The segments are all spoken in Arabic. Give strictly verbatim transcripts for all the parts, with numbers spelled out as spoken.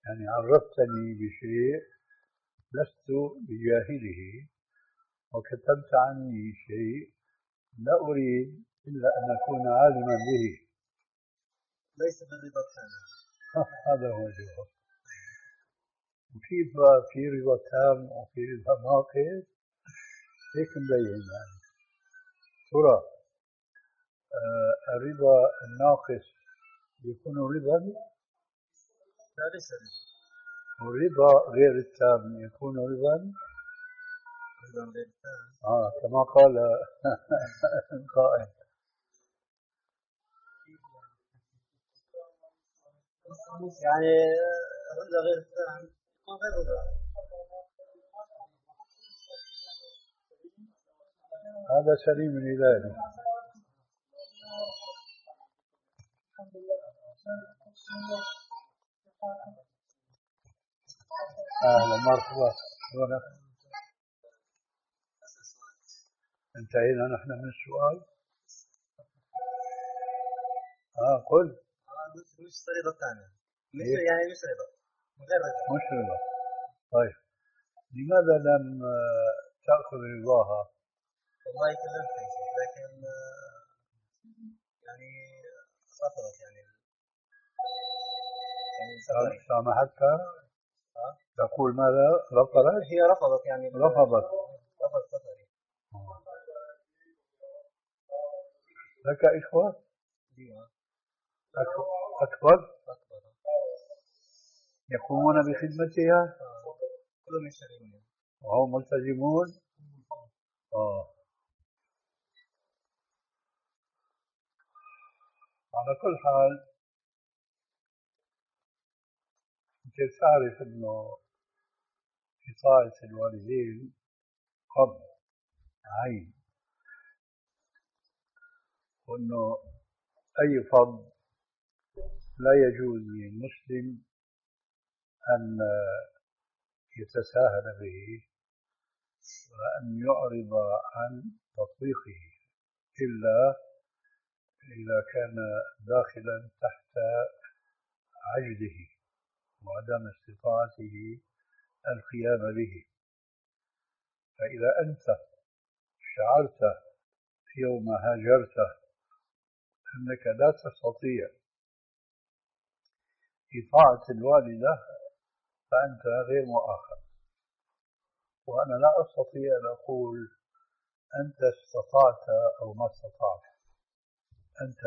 يعني عرفتني بشيء لست بجاهله، وكتبت عني شيء لا أريد إلا أن أكون عالما به. ليس بالرضا التام. هذا هو الجواب. وكيف في رضا تام وفي رضا ناقص؟ هيك مبين يعني. ترى آه الرضا الناقص يكون رضا، لا ليس رضا. والرضا غير التام يكون رضا. رضا غير التام. آه كما قال القائل. يعني الرضا غير التام يكون غير رضا. هذا سليم الهلالي. أهلا مرحبا. شلونك؟ انتهينا نحن من السؤال. اه قل. مش رضا الثانية، مش يعني مش رضا، غير رضا. مش رضا. طيب لماذا لم تأخذ رضاها؟ والله كلمتك لكن يعني رفضت يعني يعني سامحتها؟ تقول ماذا؟ رفضت؟ هي رفضت يعني رفضت. رفضت سفري. لك إخوة؟ ايوه. أكبر؟ أكبر يقومون بخدمتها؟ كلهم يشتغلون وهم ملتزمون؟ آه. على كل حال أنت تعرف أنه إطاعة الوالدين فرض عين، وأنه أي فرض لا يجوز للمسلم أن يتساهل به وأن يعرض عن تطبيقه إلا إذا كان داخلا تحت عجزه وعدم استطاعته القيام به. فإذا أنت شعرت يوم هاجرت أنك لا تستطيع إطاعة الوالدة فأنت غير مؤاخذ. وأنا لا أستطيع أن أقول أنت استطعت أو ما استطعت، أنت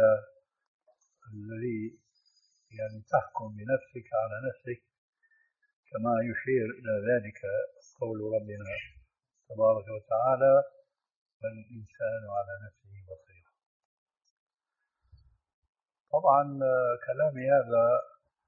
الذي يعني تحكم بنفسك على نفسك، كما يشير إلى ذلك قول ربنا تبارك وتعالى فالإنسان على نفسه بصيرة. طبعا كلامي هذا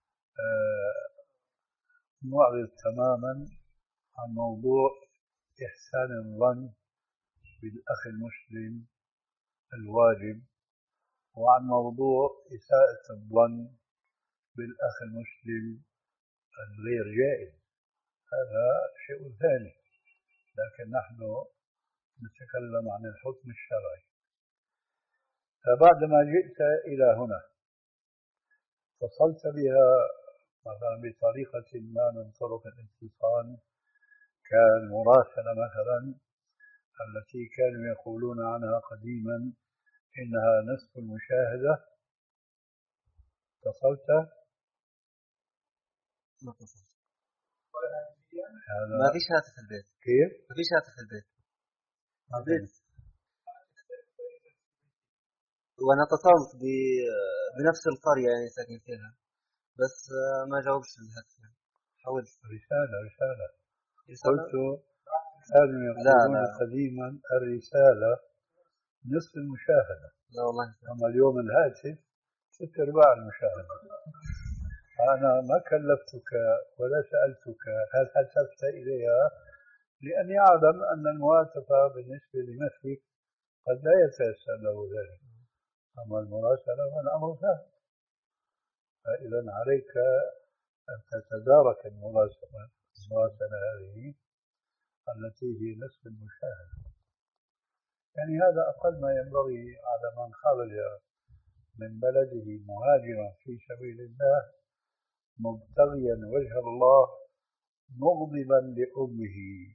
معرض تماما عن موضوع إحسان الظن بالأخ المسلم الواجب، وعن موضوع إساءة الظن بالأخ المسلم الغير جائز، هذا شيء ثاني. لكن نحن نتكلم عن الحكم الشرعي. فبعدما جئت إلى هنا اتصلت بها مثلا بطريقة ما من طرق الاتصال كالمراسلة مثلا التي كانوا يقولون عنها قديما إنها نصف المشاهدة، اتصلت؟ ما اتصلت. هذا ما فيش هاتف في البيت. كيف؟ ما فيش هاتف في البيت. البيت وانا اتصلت بنفس القرية يعني ساكن فيها، بس ما جاوبش الهاتف يعني. حاولت. رسالة رسالة, رسالة؟ قلت كانوا يقولون لا لا. قديما الرسالة نصف المشاهدة. لا والله. أما اليوم الهاتف ست أرباع المشاهدة. أنا ما كلفتك ولا سألتك هل هتفت إليها، لأني أعلم أن المهاتفة بالنسبة لنفسك قد لا يتيسر له ذلك، أما المراسلة فالأمر سهل. فإذا عليك أن تتدارك المراسلة المراسلة هذه التي هي نصف المشاهدة. يعني هذا أقل ما ينبغي على من خرج من بلده مهاجرا في سبيل الله مبتغيا وجه الله مغضبا لأمه،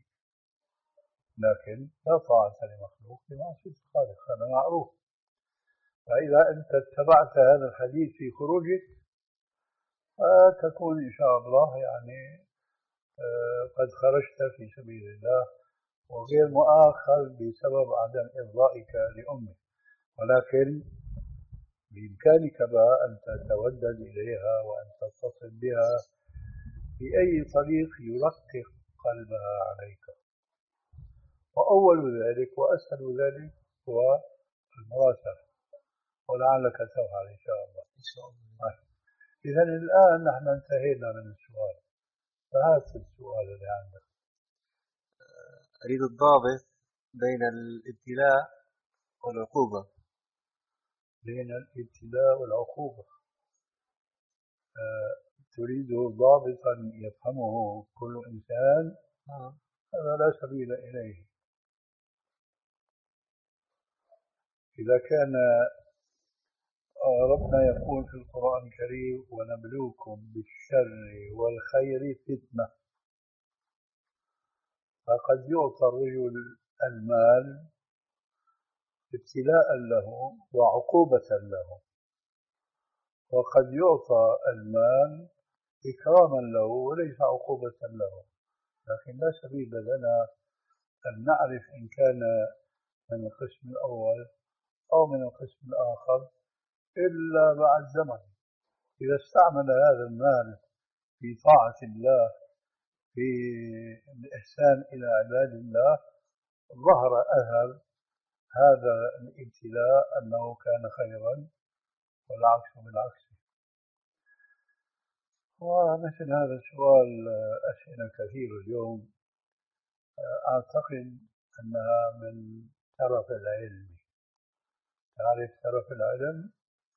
لكن لا طاعة لمخلوق في معصية الخالق، هذا معروف. فإذا أنت اتبعت هذا الحديث في خروجك فتكون إن شاء الله يعني قد خرجت في سبيل الله وغير مؤاخذ بسبب عدم إرضائك لأمك، ولكن بإمكانك بقى أن تتودد إليها وأن تتصل بها بأي طريق يرقق قلبها عليك. وأول ذلك وأسهل ذلك هو المراسلة، ولعلك تفعل إن شاء الله. إن شاء الله. إذا الآن نحن انتهينا من السؤال، فهذا السؤال اللي عندك. أريد الضابط بين الابتلاء والعقوبة. بين الابتلاء والعقوبة أه تريد ضابطا يفهمه كل إنسان؟ آه. هذا لا سبيل إليه. إذا كان ربنا يقول في القرآن الكريم ونبلوكم بالشر والخير فتنة، فقد يعطى الرجل المال ابتلاء له وعقوبة له، وقد يعطى المال إكراما له وليس عقوبة له. لكن لا سبيل لنا أن نعرف إن كان من القسم الأول أو من القسم الآخر إلا بعد زمن. إذا استعمل هذا المال في طاعة الله في الإحسان إلى عباد الله ظهر أثر هذا الابتلاء أنه كان خيرا، والعكس بالعكس. ومثل هذا السؤال أسئلة كثيرة اليوم، أعتقد أنها من ترف العلم. تعرف ترف العلم؟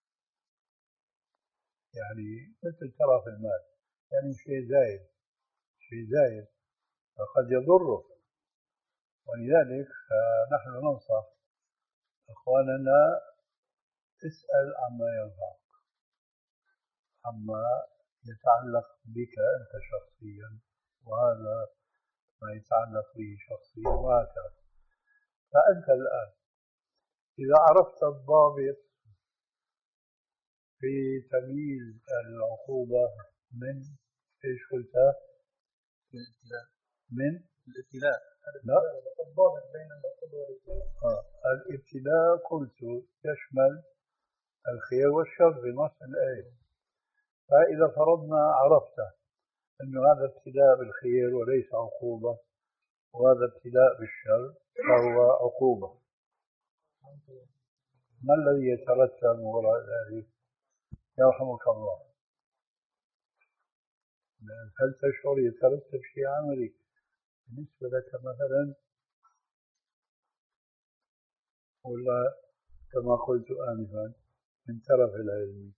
يعني مثل ترف المال، يعني شيء زايد، شيء زايد فقد يضره. ولذلك نحن ننصح إخواننا اسأل عما ينفعك، عما يتعلق بك أنت شخصيا، وهذا ما يتعلق به شخصيا، وهكذا. فأنت الآن إذا عرفت الضابط في تمييز العقوبة من إيش قلت؟ من الابتلاء. من الابتلاء. لا، الضابط بين العقوبة والابتلاء. آه. الابتلاء قلت يشمل الخير والشر في نص الآية. فإذا فرضنا عرفت أن هذا ابتلاء بالخير وليس عقوبة، وهذا ابتلاء بالشر فهو عقوبة، ما الذي يترتب وراء ذلك؟ يرحمك الله، هل تشعر يترتب شيء عملي بالنسبة لك مثلا، ولا كما قلت آنفا من طرف العلم؟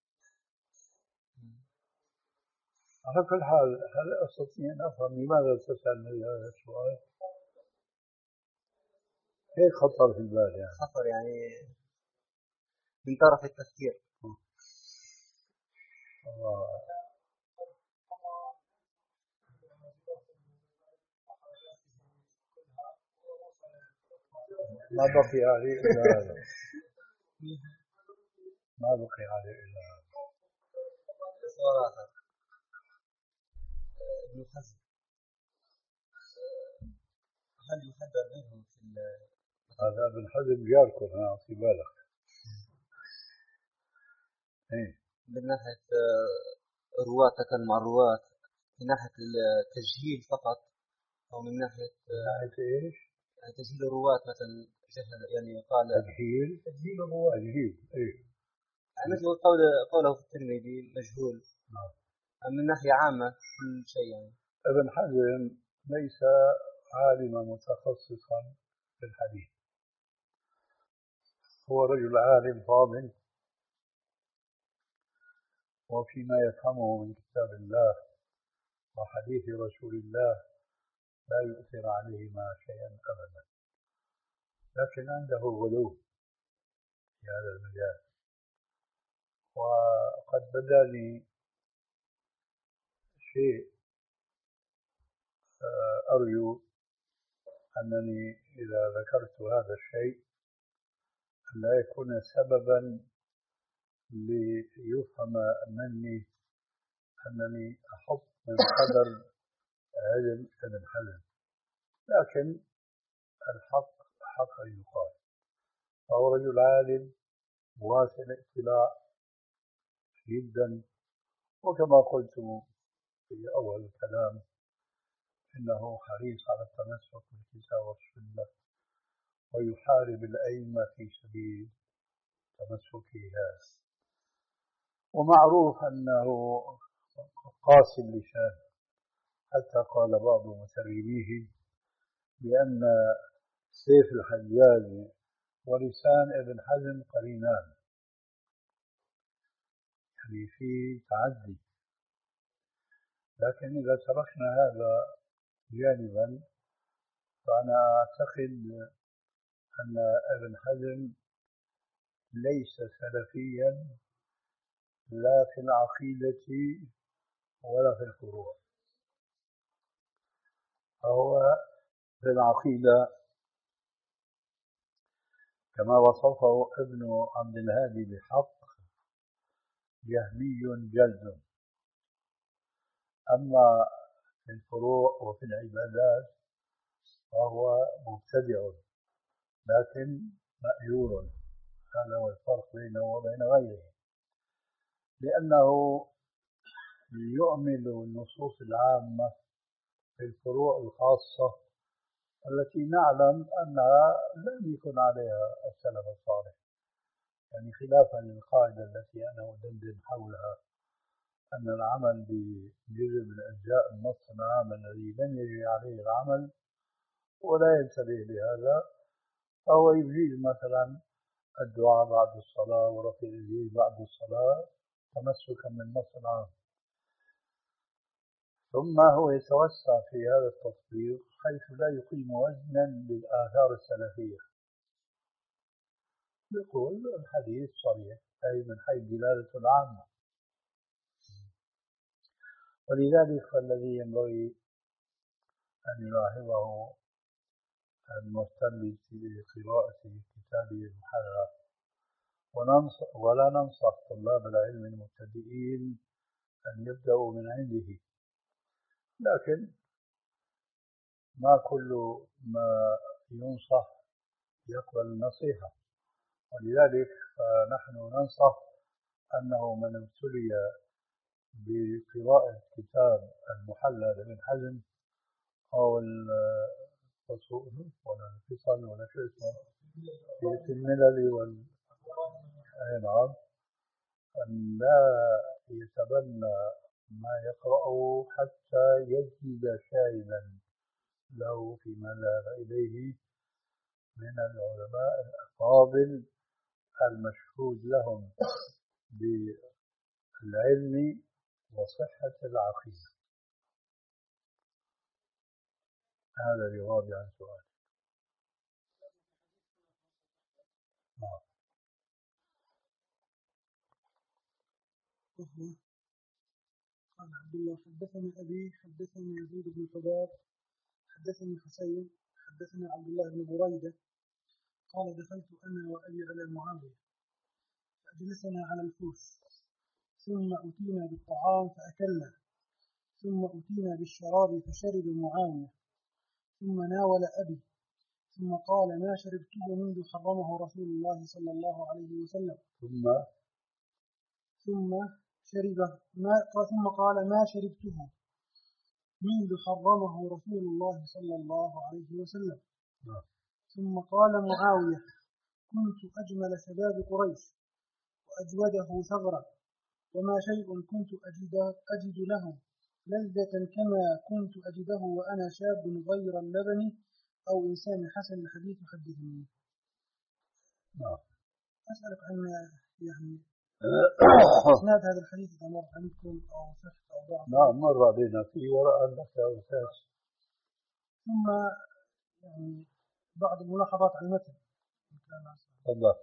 على كل حال، هل أستطيع أن أفهم لماذا تسألني هذا السؤال؟ هيك خطر في البال يعني. خطر يعني من طرف التفكير. آه. ما بقي عليه إلا هذا، ما بقي عليه إلا هذا. سؤال آخر. ابن حزم هل يحذر منه في هذا ابن حزم جاركم، ها في بالك. إيه؟ من ناحية رواة تكلم عن الرواة، من ناحية التجهيل فقط، أو من ناحية من ناحية إيش؟ يعني تجهيل الرواة مثلا، يعني قال تجهيل تجهيل الرواة، تجهيل إيه؟ يعني مثل قول قوله في الترمذي مجهول. نعم. من ناحية عامة كل شيء يعني. ابن حزم ليس عالما متخصصا في الحديث، هو رجل عالم فاضل، وفيما يفهمه من كتاب الله وحديث رسول الله لا يؤثر عليهما شيئا أبدا، لكن عنده غلو في هذا المجال. وقد بدا لي شيء أرجو أنني إذا ذكرت هذا الشيء أن لا يكون سببا ليفهم مني أنني أحط من قدر علم ابن حزم، لكن الحق حق يقال. فهو رجل عالم واسع الاطلاع جدا، وكما قلت في أول الكلام إنه حريص على التمسك بالكتاب والسنة ويحارب الأئمة في سبيل تمسكه هذا، ومعروف أنه قاسي اللسان، حتى قال بعض مترجميه بأن سيف الحجاج ولسان ابن حزم قرينان، يعني في تعدي. لكن إذا تركنا هذا جانبا فأنا أعتقد أن ابن حزم ليس سلفيا لا في العقيدة ولا في الفروع. فهو في العقيدة كما وصفه ابن عبد الهادي بحق جهمي جلد، أما في الفروع وفي العبادات فهو مبتدع لكن مأجور. هذا هو الفرق بينه وبين غيره، لأنه يؤمل النصوص العامة في الفروع الخاصة التي نعلم أنها لم يكن عليها السلف الصالح، يعني خلافا للقاعدة التي أنا أدندن حولها أن العمل بجزء من أجزاء النص العام الذي لم يجري عليه العمل ولا ينتبه لهذا، فهو يجيز مثلا الدعاء بعد الصلاة ورفع اليدين بعد الصلاة تمسكا من النص العام. ثم هو يتوسع في هذا التطبيق حيث لا يقيم وزنا للآثار السلفية، يقول الحديث صريح أي من حيث دلالة العامة. ولذلك فالذي ينبغي أن يلاحظه المهتم بقراءة كتابه المحرر، ولا ننصح طلاب العلم المبتدئين أن يبدأوا من عنده، لكن ما كل ما ينصح يقبل النصيحة. ولذلك فنحن ننصح أنه من ابتلي بقراءة كتاب المحلى لابن حزم أو الفصول ولا الفصل ولا شيء اسمه في الملل وال نعم، أن لا يتبنى ما يقرأه حتى يجد شاهدا له فيما ذهب إليه من العلماء الأفاضل المشهود لهم بالعلم وصحة العقيدة. هذا جوابي عن سؤال. نعم. قال عبد الله حدثنا أبي حدثني يزيد بن حباب حدثني حسين حدثنا عبد الله بن بريدة قال دخلت أنا وأبي على معاوية فأجلسنا على الفوس، ثم أتينا بالطعام فأكلنا، ثم أتينا بالشراب فشرب معاوية، ثم ناول أبي، ثم قال ما شربته منذ حرمه رسول الله صلى الله عليه وسلم. ثم ثم شرب ما ثم قال ما شربته منذ حرمه رسول الله صلى الله عليه وسلم. نعم. ثم قال معاوية كنت أجمل شباب قريش وأجوده ثغرا، وما شيء كنت أجد, أجد له لذة كما كنت أجده وأنا شاب غير اللبن أو إنسان حسن الحديث حدثني. نعم. أسألك عن يعني إسناد هذا الحديث إذا مر عنكم أو صح أو ضعف. نعم مر بنا في وراء لك يا أستاذ. ثم يعني بعض الملاحظات على المتن. تفضل.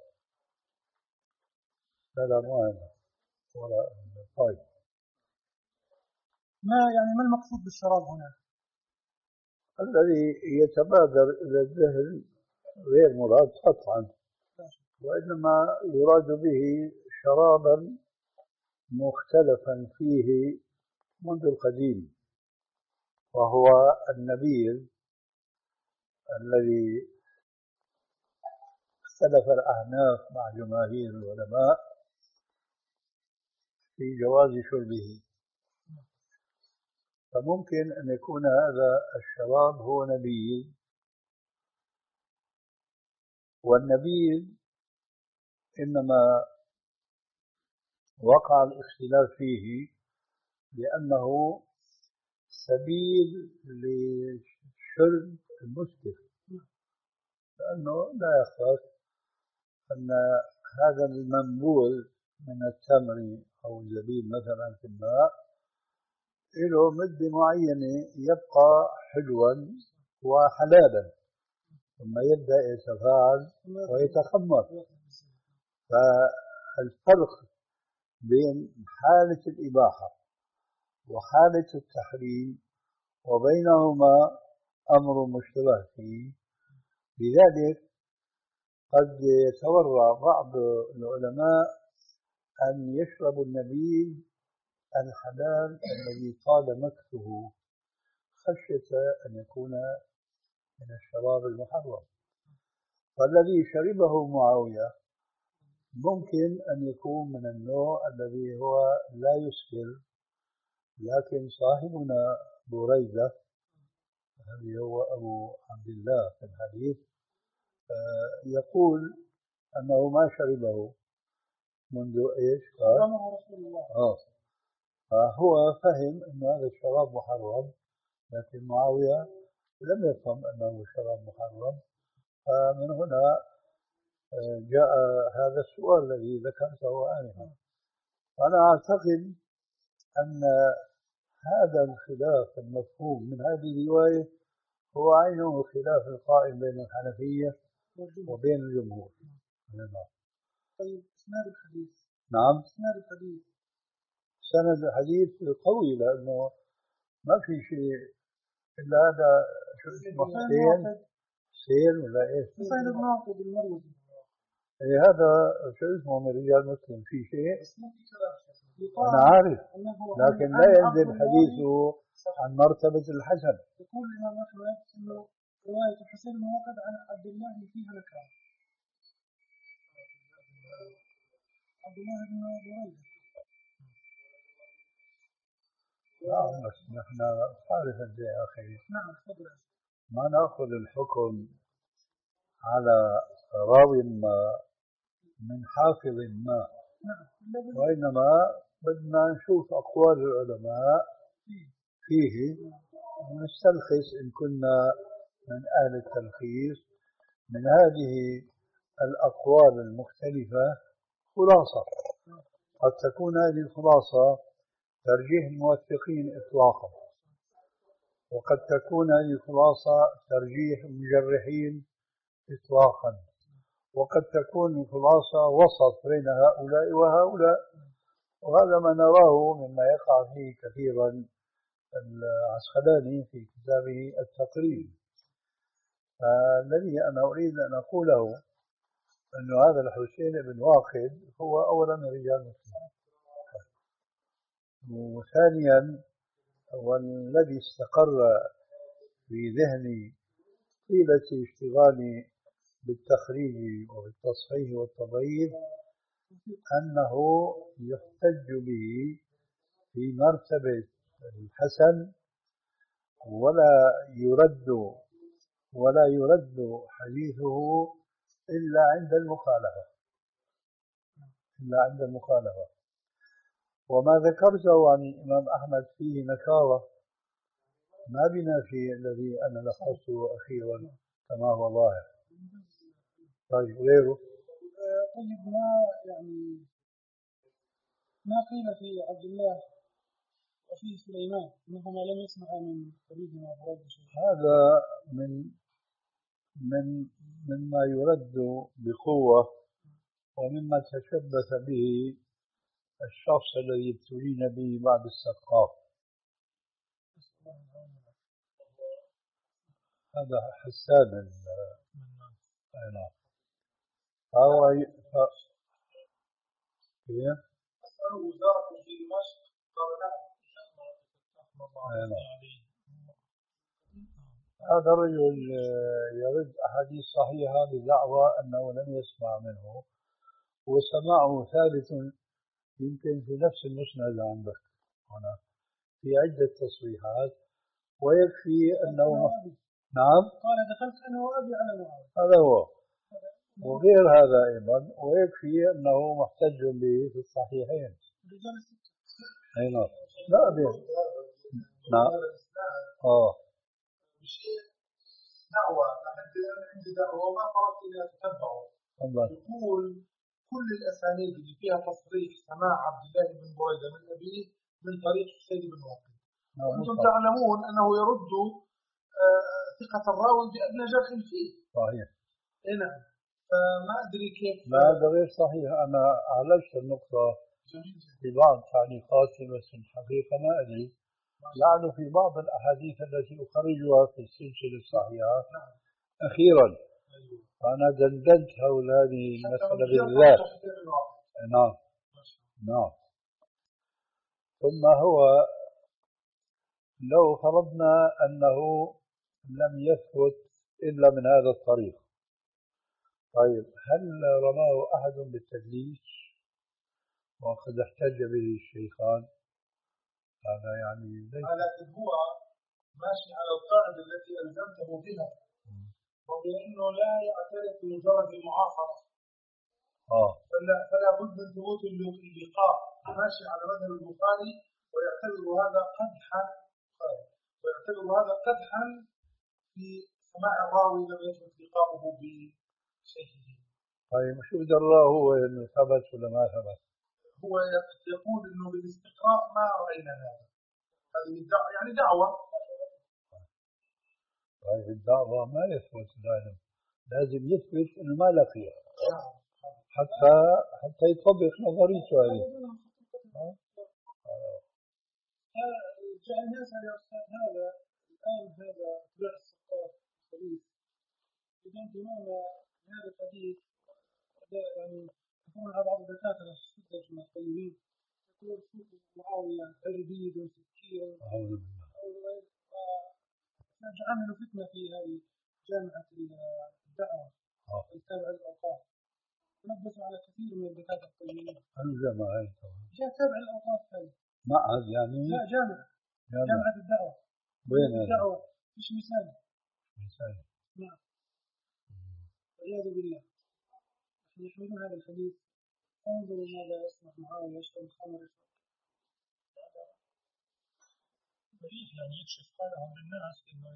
لا لا مهم ولا طيب. ما يعني ما المقصود بالشراب هنا؟ الذي يتبادر إلى الذهن غير مراد قطعا، وإنما يراد به شرابا مختلفا فيه منذ القديم، وهو النبيذ الذي اختلف الأحناف مع جماهير العلماء في جواز شربه. فممكن أن يكون هذا الشراب هو نبيذ، والنبيذ إنما وقع الاختلاف فيه لأنه سبيل لشرب المسكر، لأنه لا يخفى أن هذا المنبوذ من التمر أو الزبيب مثلا في الماء له مدة معينة يبقى حلوا وحلالا، ثم يبدأ يتفاعل ويتخمر. فالفرق بين حالة الإباحة وحالة التحريم وبينهما أمر مشتبه فيه، لذلك قد يتورع بعض العلماء أن يشربوا النبيذ الحلال الذي طال مكثه خشية أن يكون من الشراب المحرم. فالذي شربه معاوية ممكن أن يكون من النوع الذي هو لا يسكر، لكن صاحبنا بريدة الذي هو أبو عبد الله في الحديث يقول أنه ما شربه منذ إيش قال؟ آه. فهو فهم أن هذا الشراب محرم، لكن معاوية لم يفهم أنه شراب محرم. فمن هنا جاء هذا السؤال الذي ذكرته آنفا. أنا أعتقد أن هذا الخلاف المفهوم من هذه الرواية هو عينه خلاف القائم بين الحنفية وبين الجمهور. طيب إسناد الحديث. نعم. إسناد الحديث. سند الحديث قوي، لأنه ما في شيء إلا هذا شو اسمه سيل سيل ولا إيش؟ حسين بن عاقب المروزي. إيه هذا شو اسمه من رجال مسلم في شيء؟ أنا عارف، لكن لا ينزل حديثه عن مرتبة الحسن. يقول الإمام أحمد إنه رواية حسين بن عاقب عن عبد الله فيها نكرة. عبد الله بن بريدة. نعم، بس نحن عارف يا أخي. نعم تفضل. ما نأخذ الحكم على راوي ما من حافظ ما، وإنما بدنا نشوف أقوال العلماء فيه ونستلخص إن كنا من أهل التلخيص من هذه الأقوال المختلفة خلاصة. قد تكون هذه الخلاصة ترجيح الموثقين إطلاقا، وقد تكون هذه الخلاصة ترجيح المجرحين إطلاقا، وقد تكون الخلاصة وسط بين هؤلاء وهؤلاء. وهذا ما نراه مما يقع فيه كثيرا العسقلاني في كتابه التقريب. الذي أنا أريد أن أقوله أن هذا الحسين بن واقد هو أولا رجال مسلم، وثانيا والذي استقر في ذهني طيلة اشتغالي بالتخريج وبالتصحيح والتضعيف أنه يحتج به في مرتبة الحسن، ولا يرد ولا يرد حديثه إلا عند المخالفة إلا عند المخالفة. وما ذكرته عن الإمام أحمد فيه نكارة ما بنافي الذي أنا لخصته أخيرا كما هو ظاهر. طيب غيره. طيب ما يعني ما قيل في عبد الله وفيه سليمان أنهما لم يسمعا من حديثنا برد شيء؟ هذا من من مما يرد بقوة ومما تشبث به الشخص الذي ابتلينا به بعد السقاف. هذا حسان ال- نعم. فهو ي- ف- كيف؟ أسأل وزارة في دمشق قال نعم أي نعم. هذا الرجل يرد أحاديث صحيحة بدعوى أنه لم يسمع منه، وسماعه ثابت يمكن في نفس المسند عندك هنا في عدة تصريحات، ويكفي أنه نعم قال دخلت أنا وأبي على معاوية. هذا هو، وغير هذا أيضا، ويكفي أنه محتج به في الصحيحين. أي نعم. لا أبي نعم آه بشيء دعوة لحد الآن عندي دعوة وما قررت إني أتتبعه. يقول كل الأسانيد اللي فيها تصريح سماع عبد الله بن بريدة من أبيه من طريق حسين بن واقد. وأنتم تعلمون أنه يرد آه ثقة الراوي بأدنى جرح فيه. صحيح. إيه نعم. فما أدري كيف. لا هذا غير صحيح، أنا عالجت النقطة في بعض تعليقاتي، بس الحقيقة ما أدري، لعله في بعض الأحاديث التي أخرجها في السلسلة الصحيحة أخيرا أنا دندنت حول هذه المسألة بالذات. نعم نعم. ثم هو لو فرضنا أنه لم يثبت إلا من هذا الطريق، طيب هل رماه أحد بالتدليس وقد احتج به الشيخان؟ هذا يعني ليس. لكن هو ماشي على القاعدة التي ألزمته بها، وبأنه لا يعترف بمجرد المعاصرة. آه. فلا, فلا بد من ثبوت اللقاء، ماشي على مذهب البخاري، ويعتبر هذا قدحا ويعتبر هذا قدحا في سماع الراوي لم يثبت لقاؤه بشيخه. طيب شو دراه هو انه ثبت ولا ما ثبت؟ هو يقول انه بالاستقراء ما راينا هذا، هذه الدعوة يعني دعوة. طيب الدعوة ما يثبت، لازم لازم يثبت انه ما لقيه حتى حتى يطبق نظريته هذه. جاء الناس يا استاذ هذا الان هذا اتباع السقاط الحديث، اذا تماما هذا الحديث يعني يكون على بعض الدكاتره السده المتقيمين يقول شوفوا معاويه حربيد وسكير فجعلنا فتنه في هذه جامعه الدعوه التابعه للاوقاف، تنبسوا على كثير من الدكاتره التقيمين. أنا جامعة جاء تابع الاوقاف هذه معهد يعني؟ لا جامعه جامعة, جامعة الدعوة. وين الدعوة مش مثال مثال. نعم والعياذ بالله. نحن يحملون هذا الحديث، انظروا ماذا يصنع معاوية، يشرب الخمر مريح يعني يكشف حالهم للناس انه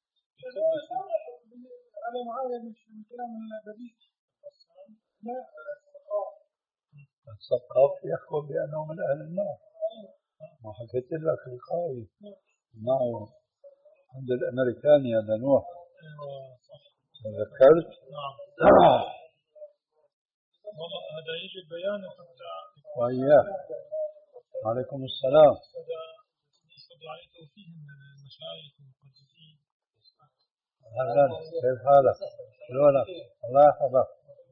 على معاوية مش من كلام البذيء. لا الثقاف يخبر بأنه من أهل النار، ما حكيت لك القاضي معه عند الأمريكاني هذا نوح تذكرت؟ نعم والله هذا يجي بيانه حتى وإياه. عليكم السلام. يشهد عليه توفيه من المشايخ والمقدسين. أهلا كيف حالك؟ شلونك؟ الله يحفظك.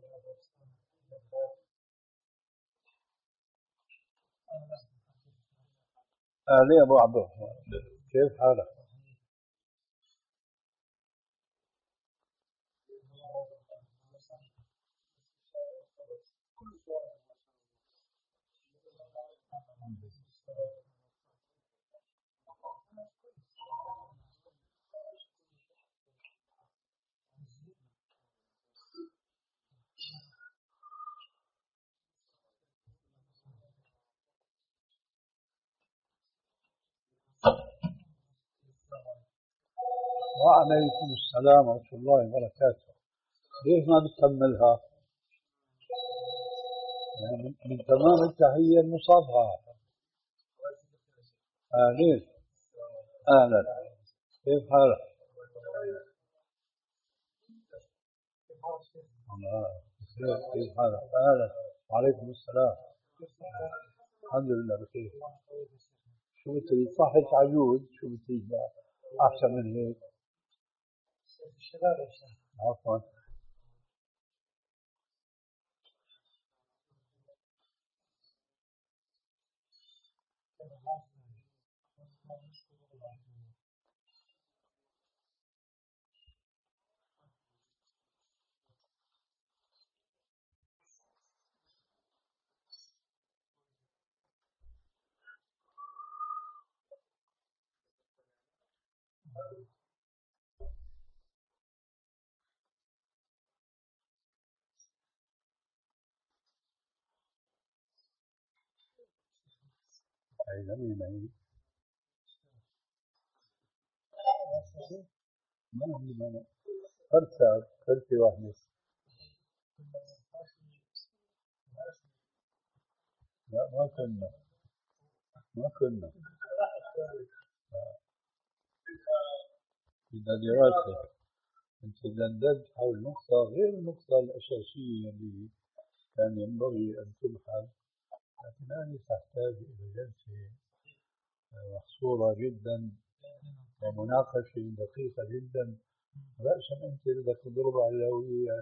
أهلي أبو عبد الرحمن كيف حالك؟ وعليكم السلام ورحمة الله وبركاته. ليش ما بتكملها؟ يعني من تمام التحية المصافحة. أهلين أهلا كيف حالك؟ الله كيف حالك؟ أهلا وعليكم السلام. الحمد لله بخير. شو بتريد؟ صحت عجوز، شو بتريد بقى أحسن من هيك؟ الشباب يا شيخ. عفوا. أي زميل أي ما عندي مانع. فرد ساعة، فرد واحدة. لا ما كنا ما كنا إذا دراسة أنت دندنت حول نقطة غير النقطة الأساسية اللي كان ينبغي أن تبحث، لكن أنا تحتاج إلى جلسة محصورة جدا ومناقشة دقيقة جدا. رأسا أنت بدك تضرب على الهوية.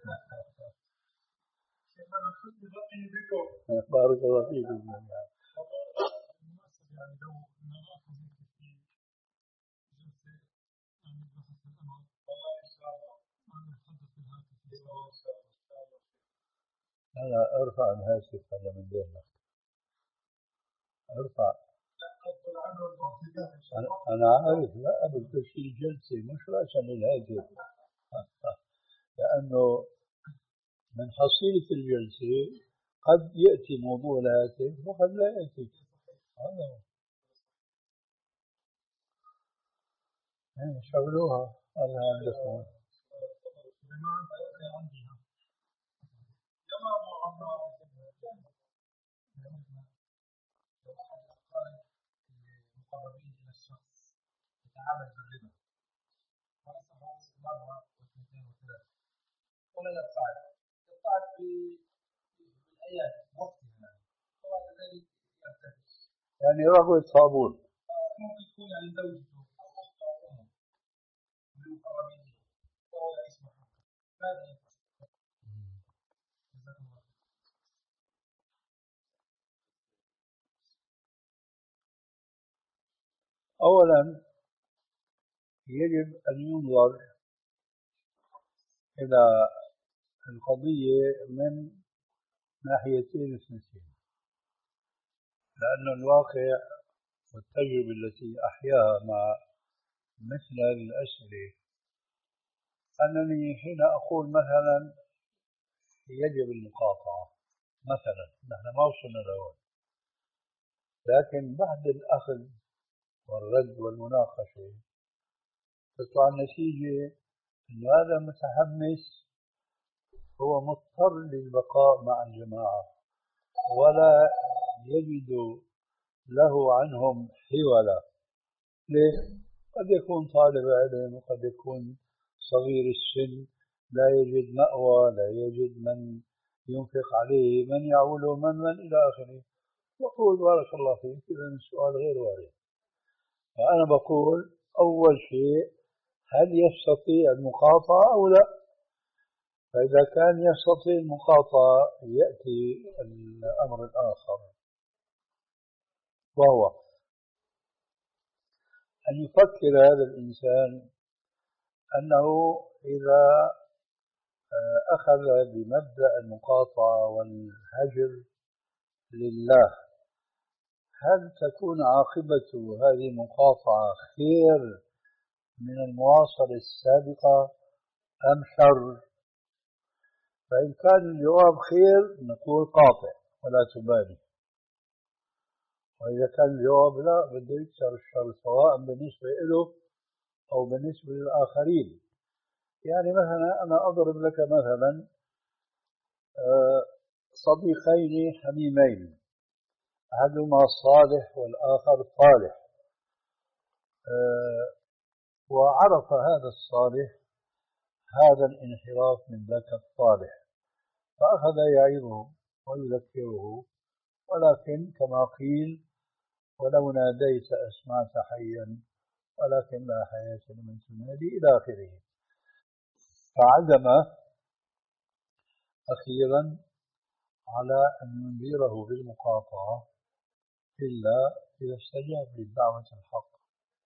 بارك الله فيكم. يعني لو نراكم في جلسة يعني بحث الأمر والله إن شاء الله ما نتحدث في الهاتف إن شاء الله. أنا أرفع الهاتف هذا من دونك، أرفع. أنا أنا عارف، لا أبد تشكيل جلسة مش رأسا للهاتف، لأنه من حصيلة الجلسة قد يأتي موضوع الهاتف وقد لا يأتي. هذا هو. يعني شغلوها هذا عندكم. المقربين إلى الشخص يتعامل بالربا ونصحه مرة واثنتين وثلاثة ولا يفعل يفعل في بالأيام وقتها وبعد ذلك يرتبط. يعني رغوة صابون. ممكن تكون يعني زوجته أو أخته أو أمه من المقربين وهو يعيش معها. ماذا يفعل؟ جزاكم الله خير. أولا يجب أن ينظر إلى القضية من ناحيتين اثنتين، لأن الواقع والتجربة التي أحياها مع مثل هذه الأسئلة أنني حين أقول مثلا يجب المقاطعة مثلا، نحن ما وصلنا لهون، لكن بعد الأخذ والرد والمناقشة تطلع النتيجة أن هذا متحمس هو مضطر للبقاء مع الجماعة ولا يجد له عنهم حولا. ليه؟ قد يكون طالب علم وقد يكون صغير السن لا يجد مأوى، لا يجد من ينفق عليه، من يعوله، من من إلى آخره. بقول بارك الله فيك إذا السؤال غير وارد. فأنا بقول أول شيء هل يستطيع المقاطعة أو لا؟ فإذا كان يستطيع المقاطعة يأتي الأمر الآخر، وهو أن يفكر هذا الإنسان أنه إذا أخذ بمبدأ المقاطعة والهجر لله هل تكون عاقبة هذه المقاطعة خير من المواصلة السابقة أم شر؟ فإن كان الجواب خير نقول قاطع ولا تبالي، وإذا كان الجواب لا بده يكسر الشر سواء بالنسبة له أو بالنسبة للآخرين. يعني مثلا أنا أضرب لك مثلا صديقين حميمين أحدهما صالح والآخر صالح، وعرف هذا الصالح هذا الانحراف من ذاك الصالح فأخذ يعظه ويذكره، ولكن كما قيل ولو ناديت أسمعت حيا ولكن لا حياة لمن تنادي إلى آخره. فعزم أخيرا على أن ينذره بالمقاطعة إلا إذا استجاب للدعوة الحق.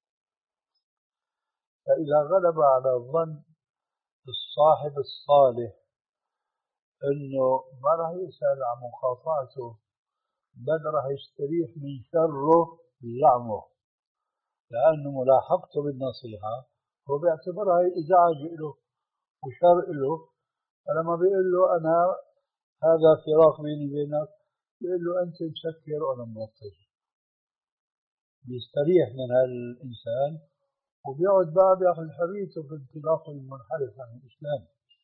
فإذا غلب على الظن الصاحب الصالح أنه ما راح يسأل عن مقاطعته بل راح يستريح من شره بزعمه، لأنه ملاحقته بالنصيحة هو بيعتبرها إزعاج له وشر له. فلما بيقول له أنا هذا فراق بيني وبينك، بيقول له أنت مسكر وأنا مبطل، بيستريح من هالإنسان وبيقعد بعد ياخذ حريته في انطلاقه المنحرف عن الإسلام.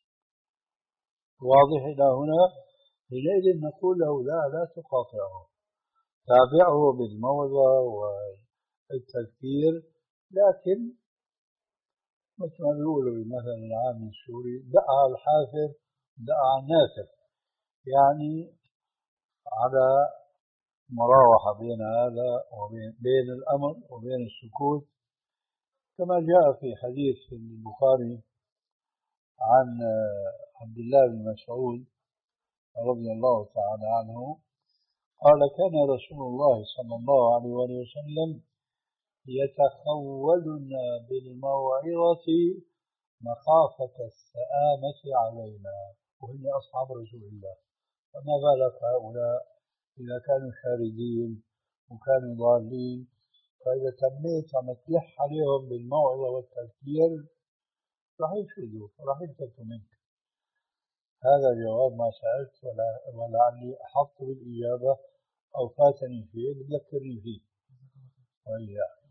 واضح إلى هنا؟ حينئذ نقول له لا لا تقاطعه، تابعه بالموعظة والتذكير، لكن مثل ما بيقولوا بالمثل العام السوري دعا الحافر دعا النافر، يعني على مراوحة بين هذا وبين بين الأمر وبين السكوت، كما جاء في حديث البخاري عن عبد الله بن مسعود رضي الله تعالى عنه قال كان رسول الله صلى الله عليه وسلم يتخولنا بالموعظة مخافة السآمة علينا، وهم أصحاب رسول الله، فما بالك هؤلاء إذا كانوا شاردين وكانوا ضالين، فإذا تميت عم تلح عليهم بالموعظة والتذكير راح يفيدوا راح يلتفتوا منك. هذا جواب ما سألت ولعلي أحط بالإجابة أو فاتني فيه بذكرني فيه وإياه.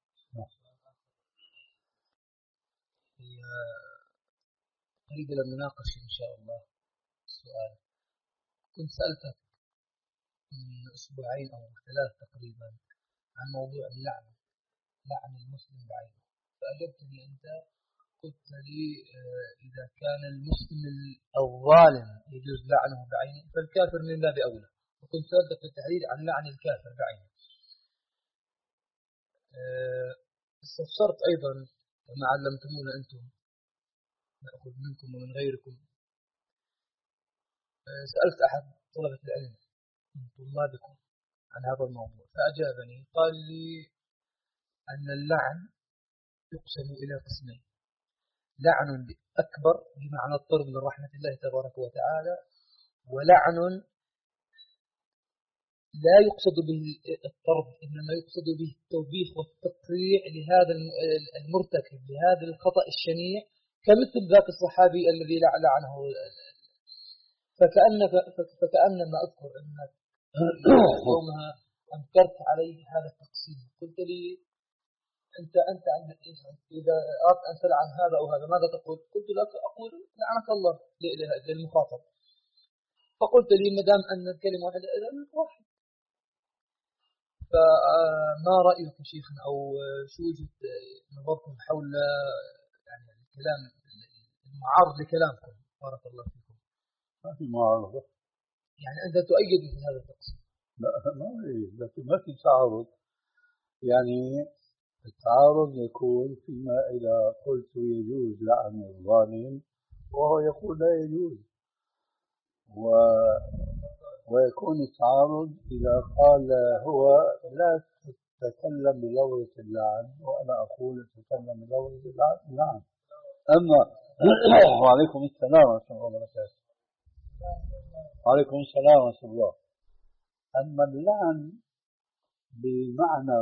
أريد أن نناقش إن شاء الله السؤال. كنت سألتك من أسبوعين أو ثلاث تقريبا عن موضوع اللعن، لعن المسلم بعينه، فأجبتني أنت قلت لي إذا كان المسلم الظالم يجوز لعنه بعينه فالكافر من باب أولى، وكنت سألتك بالتحديد عن لعن الكافر بعينه. استفسرت أيضا كما علمتمونا أنتم نأخذ منكم ومن غيركم. سألت أحد طلبة العلم من طلابكم عن هذا الموضوع فأجابني قال لي أن اللعن يقسم إلى قسمين: لعن أكبر بمعنى الطرد من رحمة الله تبارك وتعالى، ولعن لا يقصد به الطرد إنما يقصد به التوبيخ والتقريع لهذا المرتكب لهذا الخطأ الشنيع، كمثل ذاك الصحابي الذي لعنه. فكأن فكأنما أذكر أنك يومها أنكرت عليه هذا التقسيم، قلت لي أنت أنت إذا أردت أن تلعن هذا أو هذا ماذا تقول؟ قلت لك أقول لعنك الله للمخاطب. فقلت لي ما دام أن الكلمة واحدة إذا واحد. فما رأيك شيخنا أو شو وجهة نظركم حول يعني الكلام المعارض لكلامكم؟ بارك الله فيكم. ما في معارضة، يعني أنت تؤيد في هذا التقسيم؟ لا ما أؤيد، لكن ما في تعارض. يعني التعارض يكون فيما إذا قلت يجوز لعن الظالم وهو يقول لا يجوز، و... ويكون التعارض إذا قال هو لا تتكلم بلفظة اللعن وأنا أقول تتكلم بلفظة اللعن. نعم. أما وعليكم السلام ورحمة الله وبركاته. وعليكم السلام ورحمة الله. أما اللعن بمعنى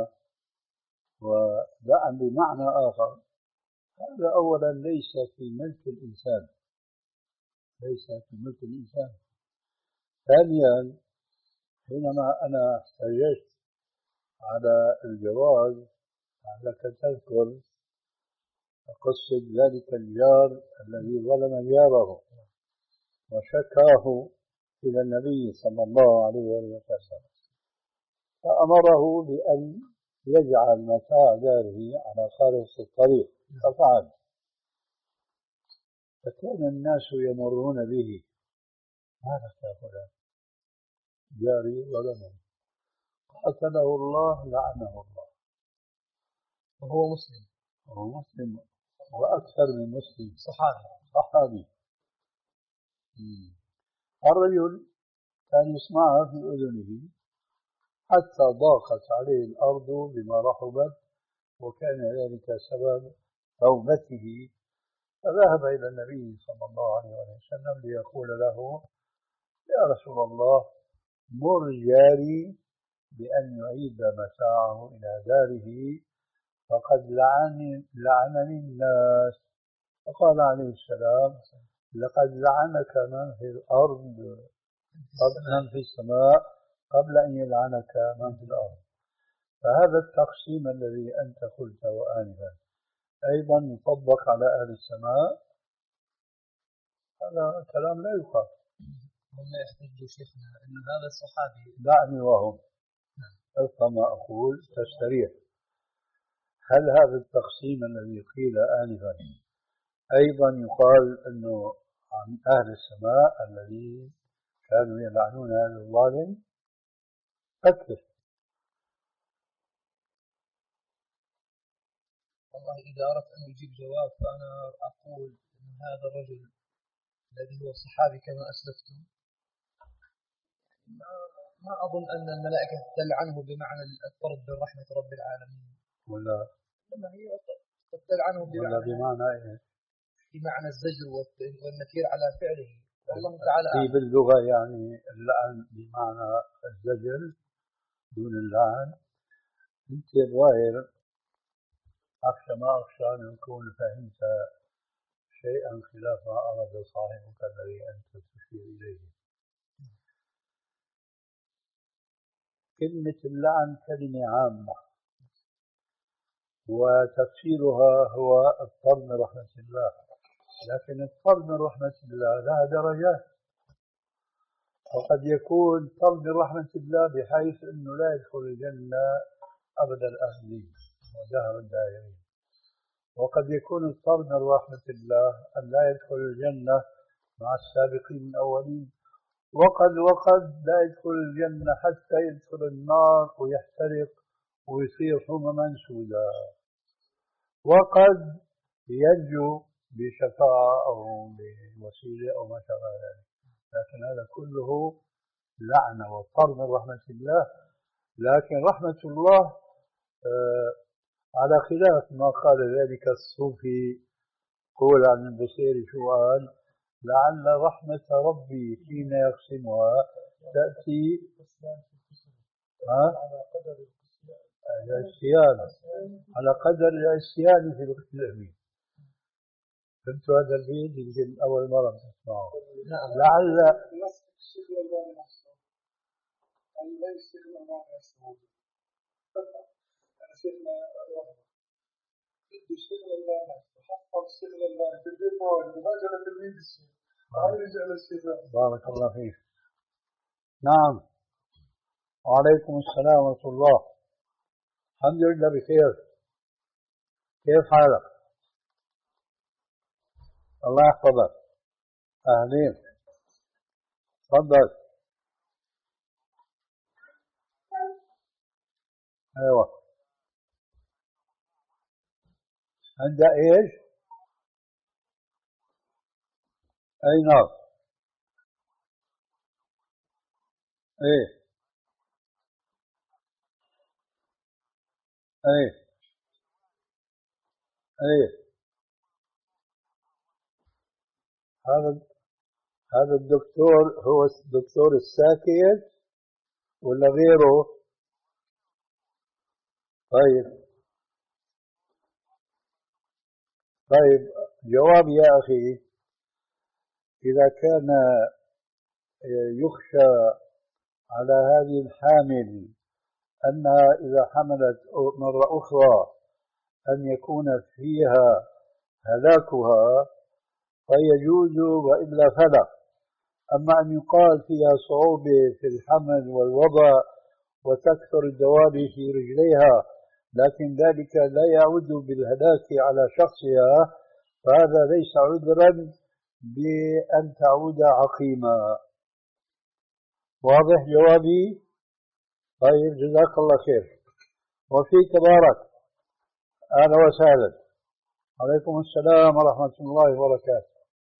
ولعن بمعنى آخر، هذا أولا ليس في ملك الإنسان، ليس في ملك الإنسان. ثانيا حينما أنا احتججت على الجواز لك تذكر قصة ذلك الجار الذي ظلم جاره وشكاه إلى النبي صلى الله عليه وسلم، فأمره بأن يجعل متاع جاره على خارج الطريق، ففعل. فكان الناس يمرون به: ماذا يا فلان؟ جاري ظلمني. قتله الله لعنه الله. وهو مسلم. وهو مسلم وأكثر من مسلم. صحابي. صحابي. الرجل كان يسمعها في أذنه حتى ضاقت عليه الأرض بما رحبت، وكان ذلك سبب توبته، فذهب إلى النبي صلى الله عليه وسلم ليقول له: يا رسول الله، مر جاري بأن يعيد متاعه إلى داره، فقد لعني لعنني الناس. فقال عليه السلام: لقد لعنك من في الأرض من في السماء قبل أن يلعنك من في الأرض. فهذا التقسيم الذي أنت قلته آنفا أيضا يطبق على أهل السماء؟ هذا كلام لا يقال. هم يحتجوا شيخنا أن هذا الصحابي. دعني وهم افهم ما أقول تستريح. هل هذا التقسيم الذي قيل آنفا أيضا يقال أنه عن أهل السماء الذين كانوا يلعنون هذا الظالم؟ أكثر. والله إذا أردت أن أجيب جواب فأنا أقول أن هذا الرجل الذي هو صحابي كما أسلفتم، ما أظن أن الملائكة تلعنه بمعنى الطرد من رحمة رب العالمين، ولا لما هي تلعنه بمعنى, بمعنى إيه؟ بمعنى الزجر والنكير على فعله. والله تعالى في باللغة يعني اللعن بمعنى الزجر دون اللعن. أنت الظاهر أخشى ما أخشى أن يكون فهمت شيئا خلاف ما أراد صاحبك الذي أنت تشير إليه. كلمة اللعن كلمة عامة، وتفسيرها هو الطرد من رحمة الله، لكن الطرد من رحمة الله لها درجات. وقد يكون طرد من رحمة الله بحيث أنه لا يدخل الجنة أبد الآبدين ودهر الدائرين، وقد يكون الطرد من رحمة الله أن لا يدخل الجنة مع السابقين الأولين، وقد وقد لا يدخل الجنة حتى يدخل النار ويحترق ويصير حمما سودا، وقد ينجو بشفاعة أو بوسيلة أو ما شابه ذلك. لكن هذا كله لعنة وطرد من رحمة الله. لكن رحمة الله آه على خلاف ما قال ذلك الصوفي، قول عن البصيري شو قال: لعل رحمة ربي حين يقسمها تأتي ها؟ العصيان على قدر العصيان في الوقت الأمين. فهمتوا هذا البيت؟ يمكن أول مرة تسمعه. لعل بارك الله فيك. نعم. وعليكم السلام ورحمة الله. الحمد لله بخير. كيف حالك؟ الله يحفظك. أهلين. تفضل. أيوة. عند إيش؟ أي نار؟ إيه إيه إيه. هذا هذا الدكتور هو الدكتور الساكت ولا غيره؟ طيب طيب جواب يا أخي، إذا كان يخشى على هذه الحامل أنها إذا حملت مرة أخرى أن يكون فيها هلاكها فيجوز وإلا فلا. أما أن يقال فيها صعوبة في الحمل والوضع وتكثر الدواب في رجليها لكن ذلك لا يعود بالهلاك على شخصها، فهذا ليس عذرا بأن تعود عقيما. واضح جوابي؟ طيب جزاك الله خير. وفيك بارك. أهلا وسهلا. عليكم السلام ورحمة الله وبركاته.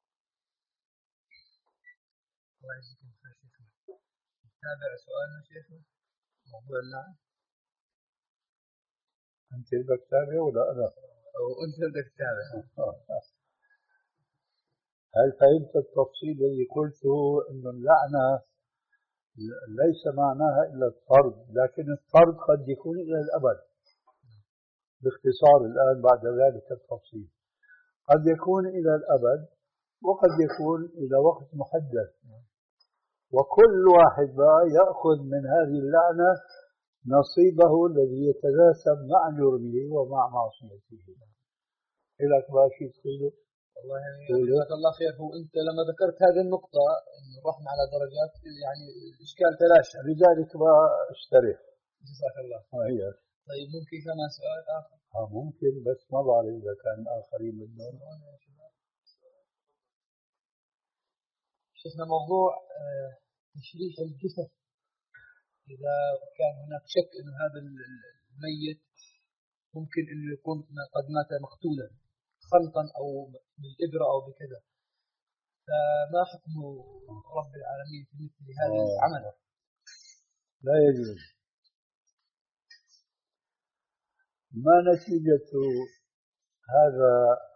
الله يجزيكم خير شيخنا. نتابع سؤالنا شيخنا موضوع اللعن. أنت بدك تتابع ولا أنا؟ أو أنت بدك تتابع. هل فهمت التفصيل الذي قلته أن اللعنة ليس معناها إلا الطرد، لكن الطرد قد يكون إلى الأبد. باختصار الآن بعد ذلك التفصيل، قد يكون إلى الأبد وقد يكون إلى وقت محدد، وكل واحد بقى يأخذ من هذه اللعنة نصيبه الذي يتناسب مع جرمه ومع معصيته. إلك بقى شيء تقوله؟ والله يعني جزاك الله خير. هو أنت لما ذكرت هذه النقطة إنه رحنا على درجات يعني الإشكال تلاشى، لذلك بقى اشتري. جزاك الله. هي. طيب ممكن كمان سؤال آخر؟ اه ممكن، بس ما بعرف إذا كان آخرين منهم. شفنا موضوع تشريح الجثث، إذا كان هناك شك أن هذا الميت ممكن أنه يكون قد مات مقتولا خلطا أو بالإبرة أو بكذا، فما حكم رب العالمين في مثل هذا العمل؟ لا يجوز. ما نتيجة هذا؟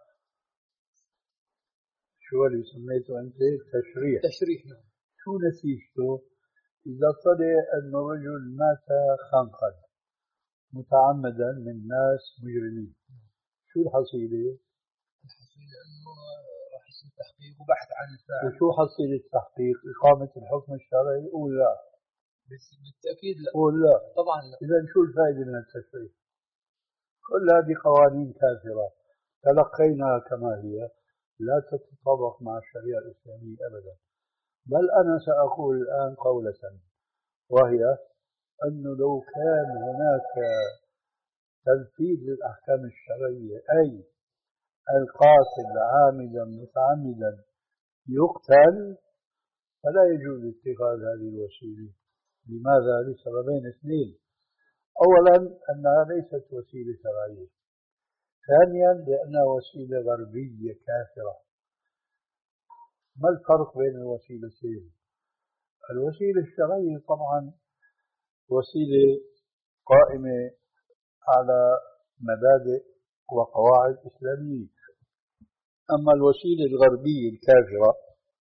شو اللي سميته أنت؟ تشريح. تشريح نعم. شو نتيجته؟ إذا طلع أن الرجل مات خنقا متعمدا من ناس مجرمين، شو الحصيلة؟ الحصيلة أنه راح يصير تحقيق وبحث عن الفاعل. وشو حصيلة التحقيق؟ إقامة الحكم الشرعي؟ قول لا. بالتأكيد لا. قول لا. طبعا لا. إذا شو الفائدة من التشريع؟ كل هذه قوانين كافرة تلقيناها كما هي، لا تتطابق مع الشريعة الإسلامية أبدا. بل أنا سأقول الآن قولة، وهي أنه لو كان هناك تنفيذ للأحكام الشرعية، أي القاتل عامدا متعمدا يقتل، فلا يجوز اتخاذ هذه الوسيلة. لماذا؟ لسببين اثنين. أولا أنها ليست وسيلة شرعية. ثانيا لأنها وسيلة غربية كافرة. ما الفرق بين الوسيلتين؟ الوسيلة الشرعية طبعا وسيلة قائمة على مبادئ وقواعد إسلامية، أما الوسيلة الغربية الكافرة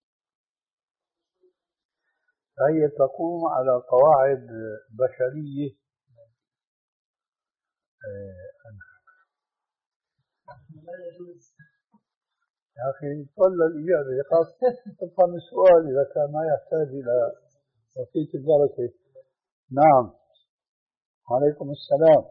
فهي تقوم على قواعد بشرية. يا أخي تولى الإجابة، خاص تفهم السؤال إذا كان ما يحتاج إلى وسيلة البركة. نعم. عليكم السلام.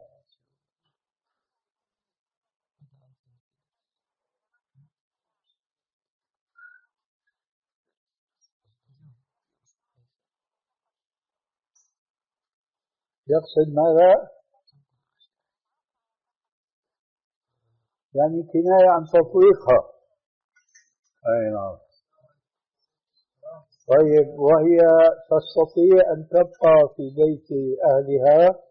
يقصد ماذا؟ يعني كناية عن تطويقها. أي نعم. طيب وهي تستطيع أن تبقى في بيت أهلها؟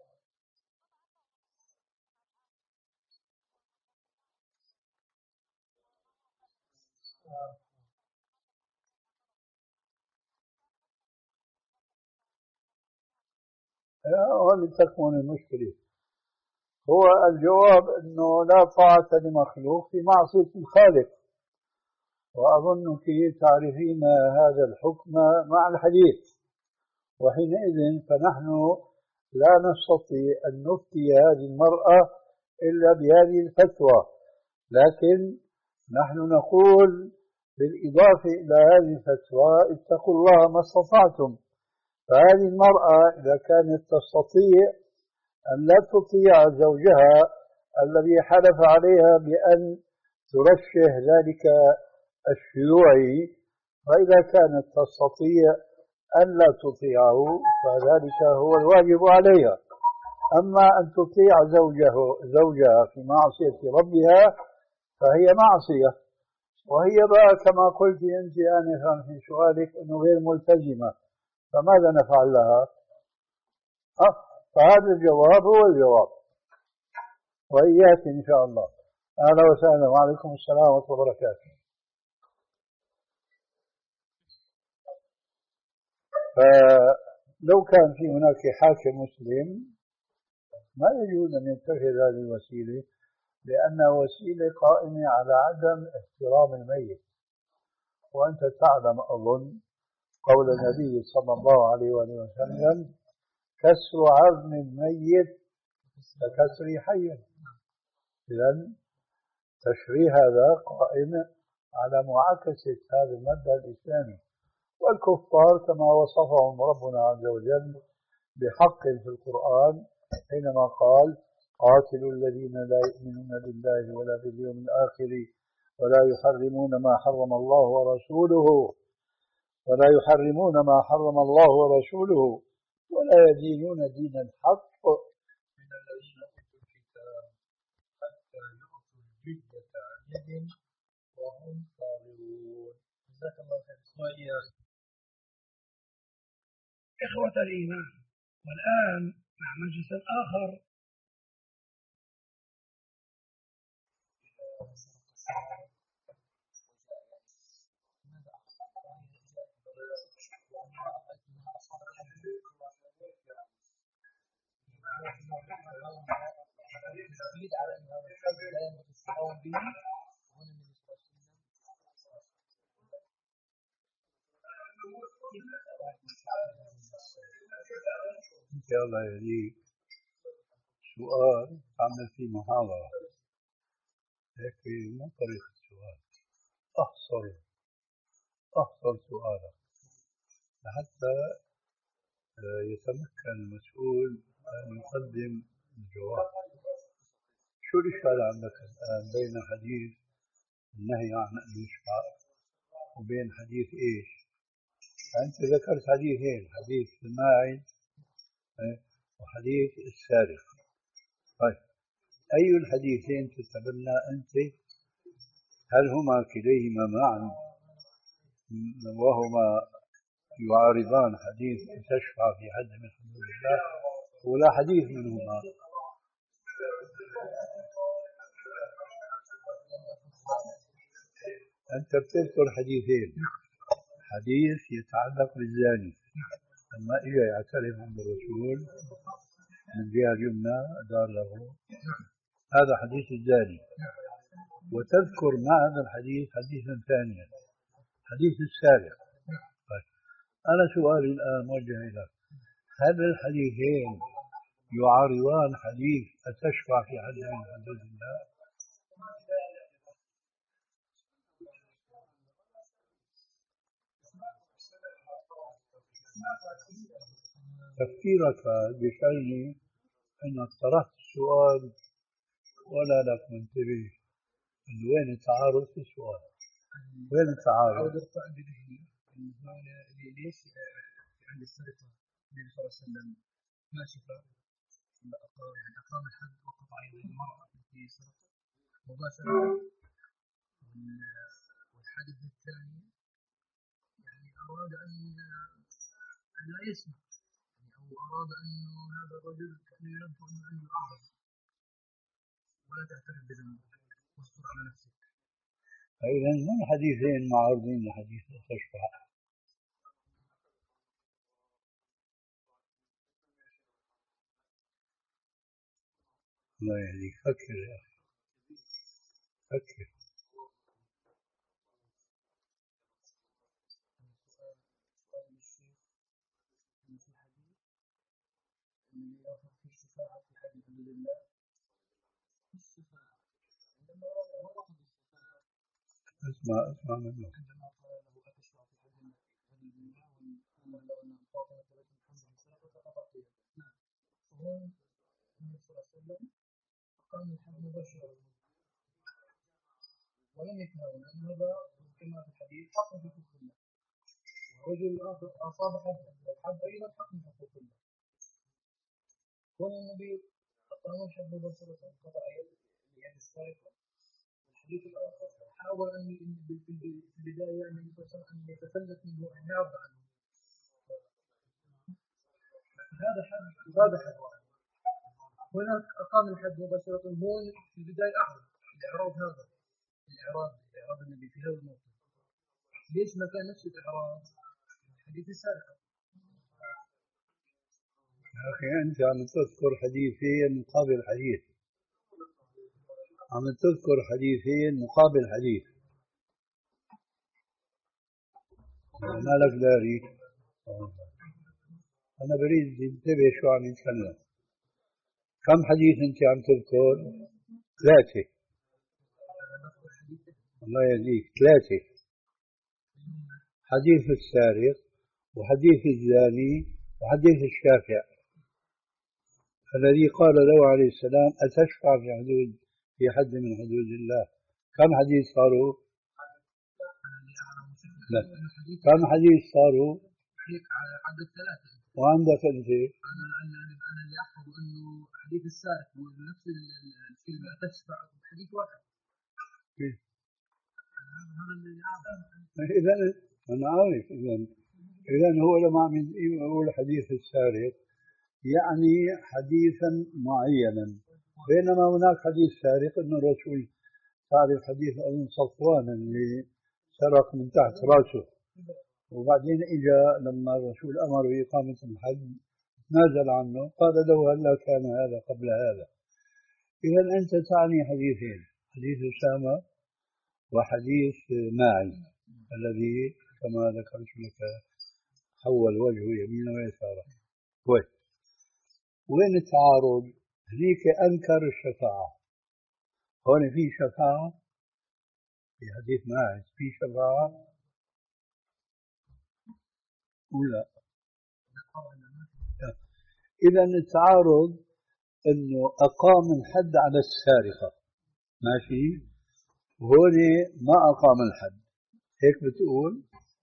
هون تكمن المشكلة. هو الجواب أنه لا طاعة لمخلوق في معصية الخالق، وأظنك تعرفين هذا الحكم مع الحديث، وحينئذ فنحن لا نستطيع أن نفتي هذه المرأة إلا بهذه الفتوى، لكن نحن نقول بالإضافة إلى هذه الفتوى اتقوا الله ما استطعتم. فهذه المرأة إذا كانت تستطيع أن لا تطيع زوجها الذي حلف عليها بأن ترشه ذلك الشيوعي، فإذا كانت تستطيع أن لا تطيعه فذلك هو الواجب عليها. أما أن تطيع زوجه زوجها في معصية ربها فهي معصية، وهي بقى كما قلت أنت آنفا في سؤالك أنه غير ملتزمة، فماذا نفعل لها؟ أه فهذا الجواب هو الجواب، وإياك إن شاء الله. أهلا وسهلا، وعليكم السلام ورحمة الله وبركاته. فلو كان في هناك حاكم مسلم ما يجوز أن يتخذ هذه الوسيلة، لأنها وسيلة قائمة على عدم احترام الميت. وأنت تعلم أظن قول النبي صلى الله عليه وسلم: كسر عظم الميت ككسر حي. إذن تشريع هذا قائم على معاكسة هذا المبدأ الإسلامي. والكفار كما وصفهم ربنا عز وجل بحق في القرآن حينما قال: قاتلوا الذين لا يؤمنون بالله ولا باليوم الآخر ولا يحرمون ما حرم الله ورسوله ولا يحرمون ما حرم الله ورسوله ولا يدينون دين الحق من الذين أوتوا الكتاب حتى يؤتوا الجزية عن يد وهم صاغرون. جزاك الله خير. إخوة الإيمان، والآن مع مجلس آخر إن شاء الله يهديك. سؤال عمل فيه محاضرة هيك، مو طريقة السؤال، أحصر أحصر سؤالك لحتى يتمكن المسؤول أن يقدم الجواب. شو الإشكال عندك الآن بين حديث النهي عن أن يشفع وبين حديث إيش؟ أنت ذكرت حديثين، حديث الماعز وحديث السارق. طيب، أي الحديثين تتبنى أنت؟ هل هما كليهما معا وهما يعارضان حديث تشفع في حد من حدود الله، ولا حديث منهما؟ أنت بتذكر حديثين، حديث يتعلق بالزاني لما إجا يعترف عند الرسول من جهة اليمنى أدار له، هذا حديث الزاني. وتذكر مع هذا الحديث حديثا ثانيا، حديث السارق. طيب، أنا سؤالي الآن موجه إليك: هل الحديثين يعارضان حديث أتشفع في حد من حدود الله؟ تفكيرك بشأن أنك طرحت السؤال ولا لك منتبه وين التعارض في السؤال؟ وين التعارض؟ ليش عند السرقة النبي صلى الله عليه وسلم ما شفى يعني أقام الحد وقطع يد المرأة التي سرقت مباشرة. والحدث الثاني يعني أراد أن أن لا يسمع، يعني أو أراد أنه هذا الرجل كان يبدو أنه عنده أعرض ولا تعترف بذنبك واصبر على نفسك. إذا من حديثين معارضين لحديث تشفع؟ الله يهديك، فكر يا أخي، فكر. اسمع اسمع منه. عندما قال له أتشفع في حد من حدود الله وقال له أن فاطمة بنت محمد سرقت فقطعت يده. نعم. فهون النبي صلى الله عليه وسلم أقام الحد مباشرة ولم يتهاون، لأن هذا كما في الحديث حق من حقوق الله، ورجل آخر أصاب حدا والحد أيضا حق من حقوق الله. هنا النبي أقام الحد مباشرة قطع يد السارقة. الحديث الآخر حاول أن في البداية النبي صلى الله عليه وسلم أن يتفلت منه أن يعرض عنه. هذا حد وهذا حد. هناك أقام الحد مباشرة هون في البداية أعرض الإعراض هذا الإعراض إعراض النبي في هذا الموقف ليش ما كان نفس الإعراض حديث السارقة؟ يا أخي أنت عم تذكر حديثين مقابل حديث عم تذكر حديثين مقابل حديث ما لك داري. أنا بريد انتبه شو عم يتكلم. كم حديث أنت عم تذكر؟ ثلاثة. الله يهديك ثلاثة. حديث السارق وحديث الزاني وحديث الشافع الذي قال له عليه السلام أتشفع في حدود في حد من حدود الله. كم حديث صاروا؟ لا. كم حديث صاروا؟ عدد ثلاثة. وعندك أنت؟ أنا أنا أنا اللي أحفظ إنه حديث السارق ونفس الكلمة تشفع حديث واحد. هذا اللي أعرف. إذا أنا عارف إذا إذا هو لما عم يقول حديث السارق يعني حديثا معينا، بينما هناك حديث سارق إنه الرسول تعرف حديث أبو صفوان اللي سرق من تحت رأسه وبعدين إجا لما الرسول أمر بإقامة الحد نازل عنه قال له هلا كان هذا قبل هذا. إذا أنت تعني حديثين، حديث أسامة وحديث ماعز الذي كما ذكرت لك حول وجهه يمينا ويسارا. وين وين التعارض؟ هنيك أنكر الشفاعة، هون في شفاعة في حديث ماعز في شفاعة ولا؟ إذا التعارض إنه أقام الحد على السارقة ماشي، هون ما أقام الحد، هيك بتقول؟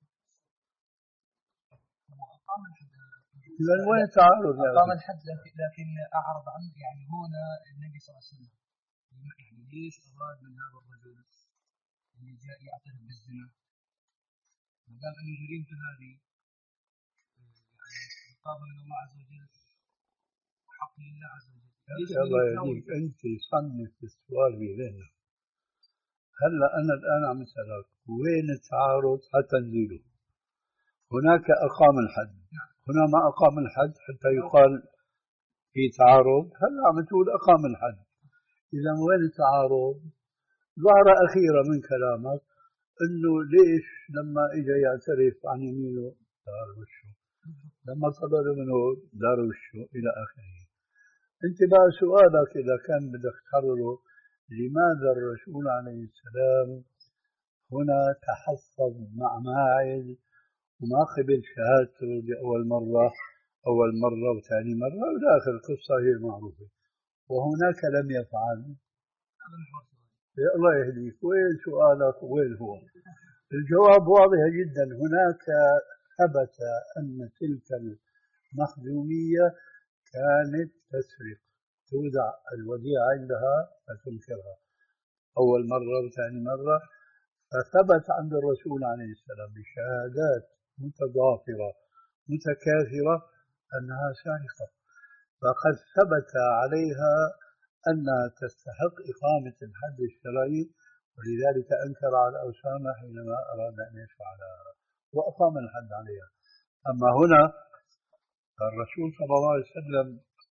أقام الحد. إذا وين التعارض؟ أقام الحد لكن لكن أعرض عنه يعني هنا النبي صلى الله عليه وسلم يعني ليش أراد من هذا الرجل اللي جاء يعترف بالزنا ما دام أنه جريمته هذه يعني عقاب من الله عز وجل وحق لله عز وجل. الله يهديك أنت صنف السؤال بذهنك. هلا أنا الآن عم أسألك وين التعارض حتى نزيله؟ هناك أقام الحد، هنا ما أقام الحد حتى يقال في تعارض. هلا عم تقول أقام الحد، إذا وين التعارض؟ ظهر أخيرا من كلامك إنه ليش لما إجا يعترف عن يمينه دار وشه، لما صدر منه دار وشه إلى آخره. أنت بقى سؤالك إذا كان بدك تحرره لماذا الرسول عليه السلام هنا تحفظ مع ماعز وما قبل شهادته لأول مرة أول مرة وثاني مرة وإلى آخر القصة هي المعروفة، وهناك لم يفعل. يا الله يهديك وين سؤالك وين هو؟ الجواب واضح جدا. هناك ثبت أن تلك المخزومية كانت تسرق، تودع الوديعة عندها فتنكرها أول مرة وثاني مرة، فثبت عند الرسول عليه السلام بشهادات متضافرة متكاثرة أنها سارقة، فقد ثبت عليها أنها تستحق إقامة الحد الشرعي، ولذلك أنكر على أسامة حينما أراد أن يفعلها وأقام الحد عليها. أما هنا الرسول صلى الله عليه وسلم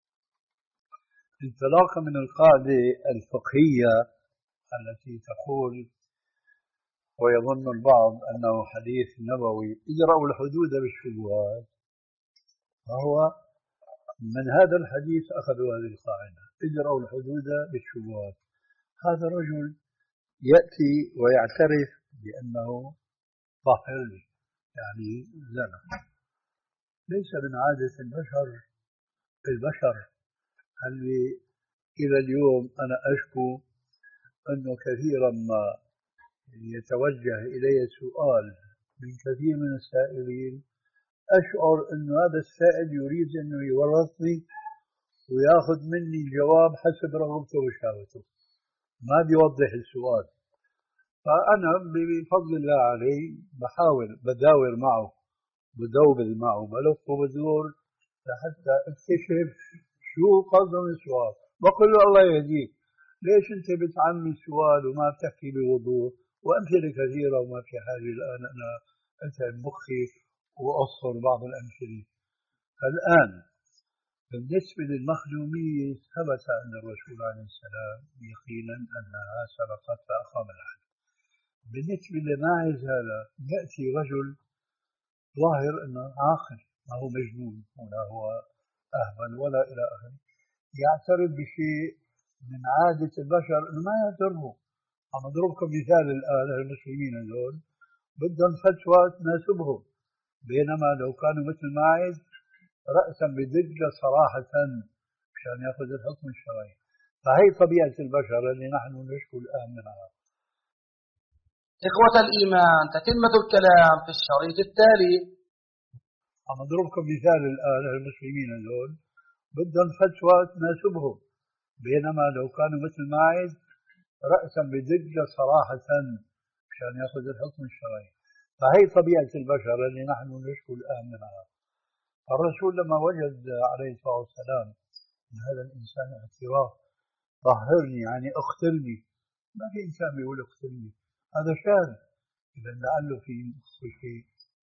انطلاقا من القاعدة الفقهية التي تقول ويظن البعض أنه حديث نبوي اجرأوا الحدود بالشبهات، فهو من هذا الحديث أخذوا هذه القاعدة اجرأوا الحدود بالشبهات. هذا الرجل يأتي ويعترف بأنه طاهر يعني زنا، ليس من عادة البشر البشر اللي إلى اليوم أنا أشكو أنه كثيرا ما يتوجه إلي سؤال من كثير من السائلين أشعر أن هذا السائل يريد أنه يورطني ويأخذ مني الجواب حسب رغبته وشهوته، ما بيوضح السؤال. فأنا بفضل الله علي بحاول بداور معه بدوبل معه بلف وبدور لحتى اكتشف شو قصد من السؤال؟ بقول له الله يهديك، ليش أنت بتعمي السؤال وما بتحكي بوضوح؟ وأمثلة كثيرة وما في حاجة الآن أنا أتعب مخي وأصفر بعض الأمثلة. الآن بالنسبة للمخزومية ثبت أن الرسول عليه السلام يقينا أنها سرقت فأقام الحد. بالنسبة لماعز هذا يأتي رجل ظاهر أنه عاقل، ما هو مجنون ولا هو أهبل ولا إلى آخره، يعترف بشيء من عادة البشر أنه ما يضره. عم أضربكم مثال الآن المسلمين هذول بدهم فتوى تناسبهم، بينما لو كانوا مثل ماعز رأسا بدجة صراحة مشان يأخذ الحكم الشرعي. فهي طبيعة البشر اللي نحن نشكو الآن منها. إخوة الإيمان، تتمة الكلام في الشريط التالي. عم أضربكم مثال الآن المسلمين هذول بدهم فتوى تناسبهم، بينما لو كانوا مثل ماعز رأسا بدجة صراحة مشان يأخذ الحكم الشرعي. فهي طبيعة البشر اللي نحن نشكو الآن منها. الرسول لما وجد عليه الصلاة والسلام من هذا الإنسان اعتراف طهرني يعني اقتلني، ما في إنسان بيقول اقتلني، هذا شاذ، إذا لعله في شيء.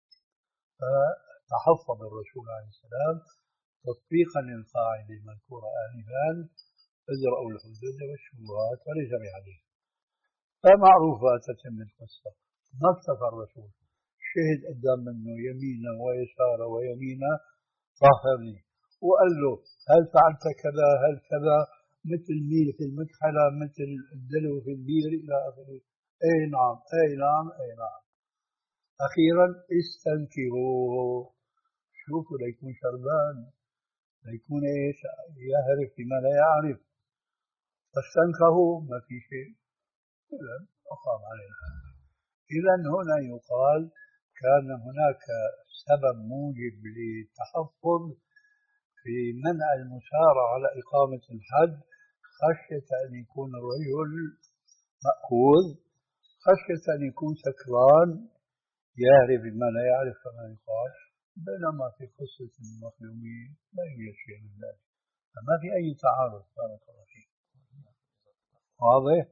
فتحفظ الرسول عليه السلام تطبيقا للقاعدة المذكورة آنفا: ازرعوا الحدود والشبهات وليس بحديث. فمعروفة تتم القصة. نصف الرسول شهد قدام منه يمينا ويسارا ويمينا طهرني، وقال له هل فعلت كذا هل كذا، مثل ميل في المكحلة مثل الدلو في البير إلى آخره. أي نعم أي نعم أي نعم. أخيرا استنكروا، شوفوا ليكون شربان، ليكون إيش يعرف بما لا يعرف. فاستنكروا ما في شيء، إذا أقام علينا. إذا هنا يقال كان هناك سبب موجب للتحفظ في منع المسارعة على إقامة الحد، خشية أن يكون الرجل مأخوذ، خشية أن يكون سكران يعرف بما لا يعرف كما يقال. بينما في قصة المخلومين لا يوجد شيء من ذلك، فما في أي تعارض. بارك الله فيك. واضح؟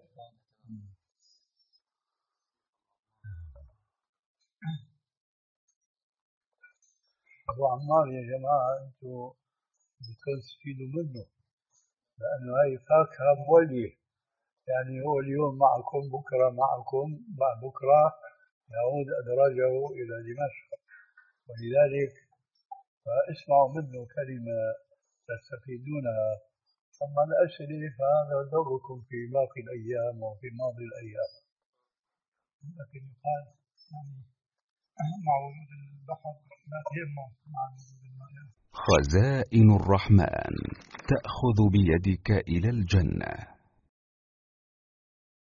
أبو عمار يا جماعة أنتم بدكم تستفيدوا منه، لأنه هاي فاكهة مولية، يعني هو اليوم معكم بكرة معكم مع بكرة يعود أدراجه إلى دمشق، ولذلك فاسمعوا منه كلمة تستفيدونها. أما الأسئلة فهذا دوركم في باقي الأيام وفي ماضي الأيام. لكن يقال يعني مع وجود البحر لا تيمم مع وجود الماء. خزائن الرحمن تأخذ بيدك إلى الجنة.